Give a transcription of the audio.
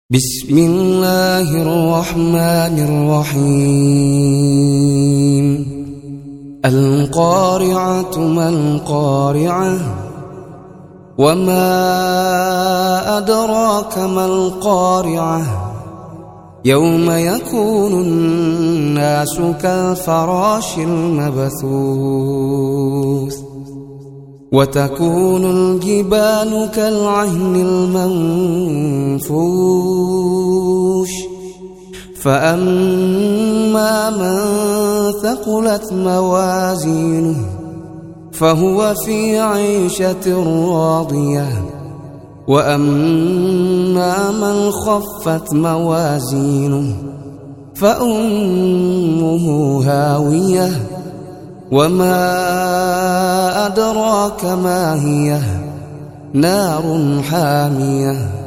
بسم الله الرحمن الرحيم القارعة ما القارعة وما أدراك ما القارعة يوم يكون الناس كالفراش المبثوث وتكون الجبال كالعهن المنفوش فأما من ثقلت موازينه فهو في عيشة راضية وأما من خفت موازينه فأمه هاوية وما أدراك ما هي نار حامية